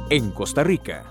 en Costa Rica.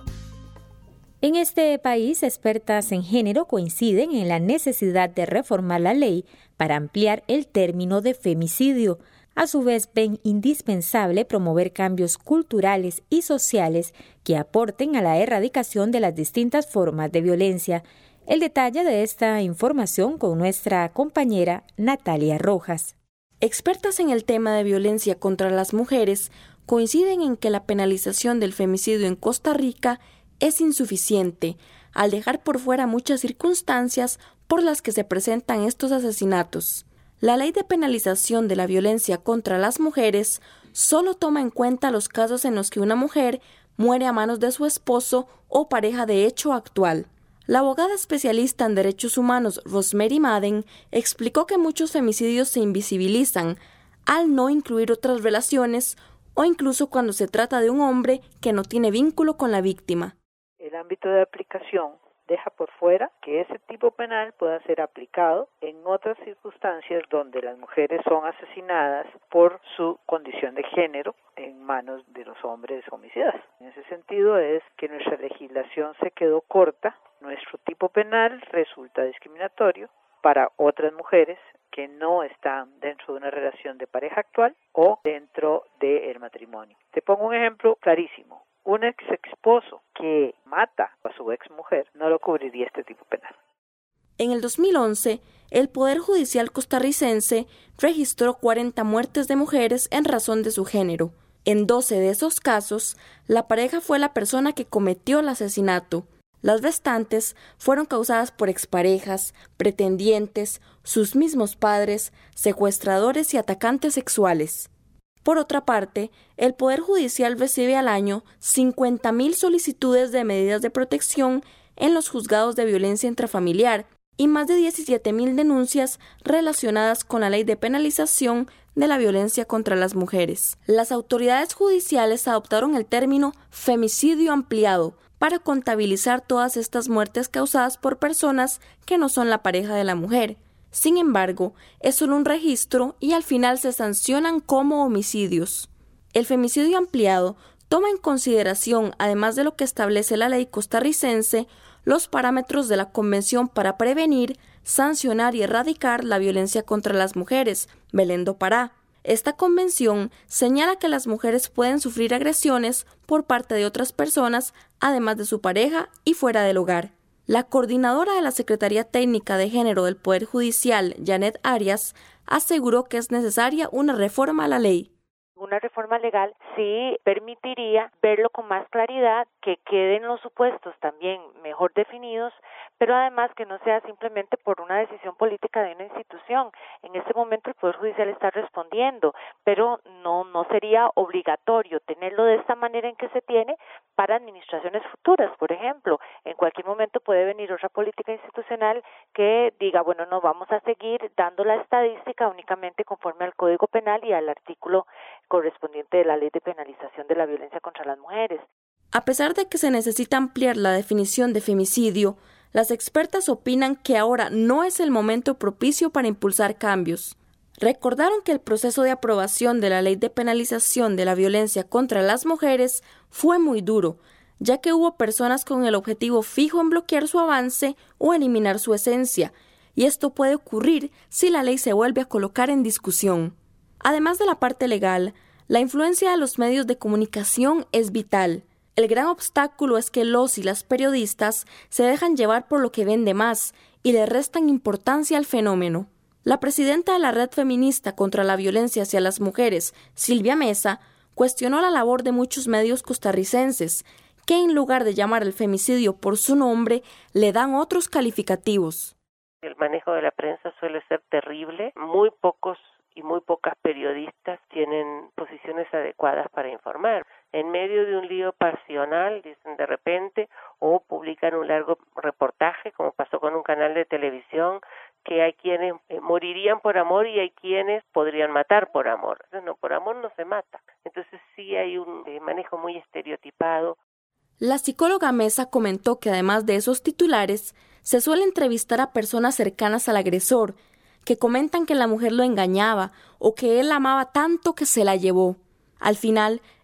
En este país, expertas en género coinciden en la necesidad de reformar la ley para ampliar el término de femicidio. A su vez, ven indispensable promover cambios culturales y sociales que aporten a la erradicación de las distintas formas de violencia. El detalle de esta información con nuestra compañera Natalia Rojas. Expertas en el tema de violencia contra las mujeres coinciden en que la penalización del femicidio en Costa Rica es insuficiente, al dejar por fuera muchas circunstancias por las que se presentan estos asesinatos. La ley de penalización de la violencia contra las mujeres solo toma en cuenta los casos en los que una mujer muere a manos de su esposo o pareja de hecho actual. La abogada especialista en derechos humanos Rosemary Madden explicó que muchos femicidios se invisibilizan al no incluir otras relaciones o incluso cuando se trata de un hombre que no tiene vínculo con la víctima. El ámbito de aplicación deja por fuera que ese tipo penal pueda ser aplicado en otras circunstancias donde las mujeres son asesinadas por su condición de género en manos de los hombres homicidas. En ese sentido es que nuestra legislación se quedó corta, nuestro tipo penal resulta discriminatorio para otras mujeres que no están dentro de una relación de pareja actual o dentro del matrimonio. Te pongo un ejemplo clarísimo. Un ex esposo que mata a su ex mujer no lo cubriría este tipo penal. En el 2011, el Poder Judicial costarricense registró 40 muertes de mujeres en razón de su género. En 12 de esos casos, la pareja fue la persona que cometió el asesinato. Las restantes fueron causadas por exparejas, pretendientes, sus mismos padres, secuestradores y atacantes sexuales. Por otra parte, el Poder Judicial recibe al año 50,000 solicitudes de medidas de protección en los juzgados de violencia intrafamiliar y más de 17,000 denuncias relacionadas con la ley de penalización de la violencia contra las mujeres. Las autoridades judiciales adoptaron el término femicidio ampliado para contabilizar todas estas muertes causadas por personas que no son la pareja de la mujer. Sin embargo, es solo un registro y al final se sancionan como homicidios. El femicidio ampliado toma en consideración, además de lo que establece la ley costarricense, los parámetros de la Convención para prevenir, sancionar y erradicar la violencia contra las mujeres, Belén do Pará. Esta convención señala que las mujeres pueden sufrir agresiones por parte de otras personas, además de su pareja y fuera del hogar. La coordinadora de la Secretaría Técnica de Género del Poder Judicial, Janet Arias, aseguró que es necesaria una reforma a la ley. Una reforma legal sí permitiría verlo con más claridad, que queden los supuestos también mejor definidos, pero además que no sea simplemente por una decisión política de una institución. En este momento el Poder Judicial está respondiendo, pero no sería obligatorio tenerlo de esta manera en que se tiene para administraciones futuras. Por ejemplo, en cualquier momento puede venir otra política institucional que diga, bueno, no vamos a seguir dando la estadística únicamente conforme al Código Penal y al artículo correspondiente de la Ley de Penalización de la Violencia contra las Mujeres. A pesar de que se necesita ampliar la definición de femicidio, las expertas opinan que ahora no es el momento propicio para impulsar cambios. Recordaron que el proceso de aprobación de la Ley de Penalización de la Violencia contra las Mujeres fue muy duro, ya que hubo personas con el objetivo fijo en bloquear su avance o eliminar su esencia, y esto puede ocurrir si la ley se vuelve a colocar en discusión. Además de la parte legal, la influencia de los medios de comunicación es vital. El gran obstáculo es que los y las periodistas se dejan llevar por lo que vende más y le restan importancia al fenómeno. La presidenta de la Red Feminista contra la Violencia hacia las Mujeres, Silvia Mesa, cuestionó la labor de muchos medios costarricenses, que en lugar de llamar al femicidio por su nombre, le dan otros calificativos. El manejo de la prensa suele ser terrible. Muy pocos y muy pocas periodistas tienen posiciones adecuadas para informar. En medio de un lío pasional, dicen de repente, o publican un largo reportaje, como pasó con un canal de televisión, que hay quienes morirían por amor y hay quienes podrían matar por amor. No, por amor no se mata. Entonces sí hay un manejo muy estereotipado. La psicóloga Mesa comentó que además de esos titulares, se suele entrevistar a personas cercanas al agresor, que comentan que la mujer lo engañaba o que él la amaba tanto que se la llevó. Al final,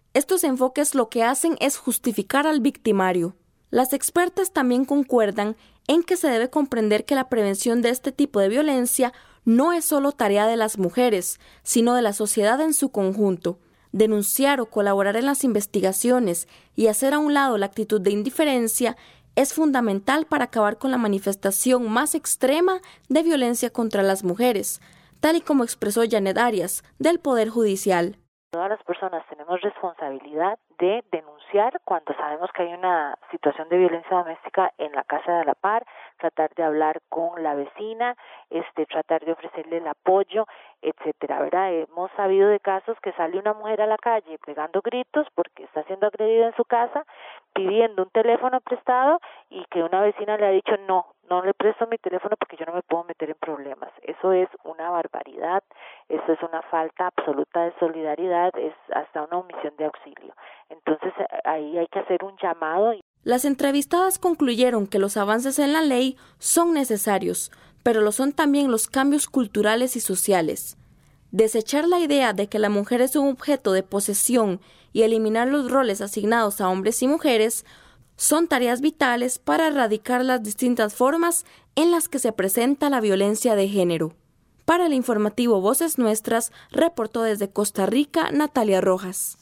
Estos enfoques lo que hacen es justificar al victimario. Las expertas también concuerdan en que se debe comprender que la prevención de este tipo de violencia no es solo tarea de las mujeres, sino de la sociedad en su conjunto. Denunciar o colaborar en las investigaciones y hacer a un lado la actitud de indiferencia es fundamental para acabar con la manifestación más extrema de violencia contra las mujeres, tal y como expresó Janet Arias, del Poder Judicial. Todas las personas tenemos responsabilidad de denunciar cuando sabemos que hay una situación de violencia doméstica en la casa de a la par, tratar de hablar con la vecina, tratar de ofrecerle el apoyo, etcétera, ¿verdad? Hemos sabido de casos que sale una mujer a la calle pegando gritos porque está siendo agredida en su casa, pidiendo un teléfono prestado y que una vecina le ha dicho no le presto mi teléfono porque yo no me puedo meter en problemas. Eso es una barbaridad, eso es una falta absoluta de solidaridad, es hasta una omisión de auxilio. Entonces ahí hay que hacer un llamado. Las entrevistadas concluyeron que los avances en la ley son necesarios, pero lo son también los cambios culturales y sociales. Desechar la idea de que la mujer es un objeto de posesión y eliminar los roles asignados a hombres y mujeres son tareas vitales para erradicar las distintas formas en las que se presenta la violencia de género. Para el informativo Voces Nuestras, reportó desde Costa Rica Natalia Rojas.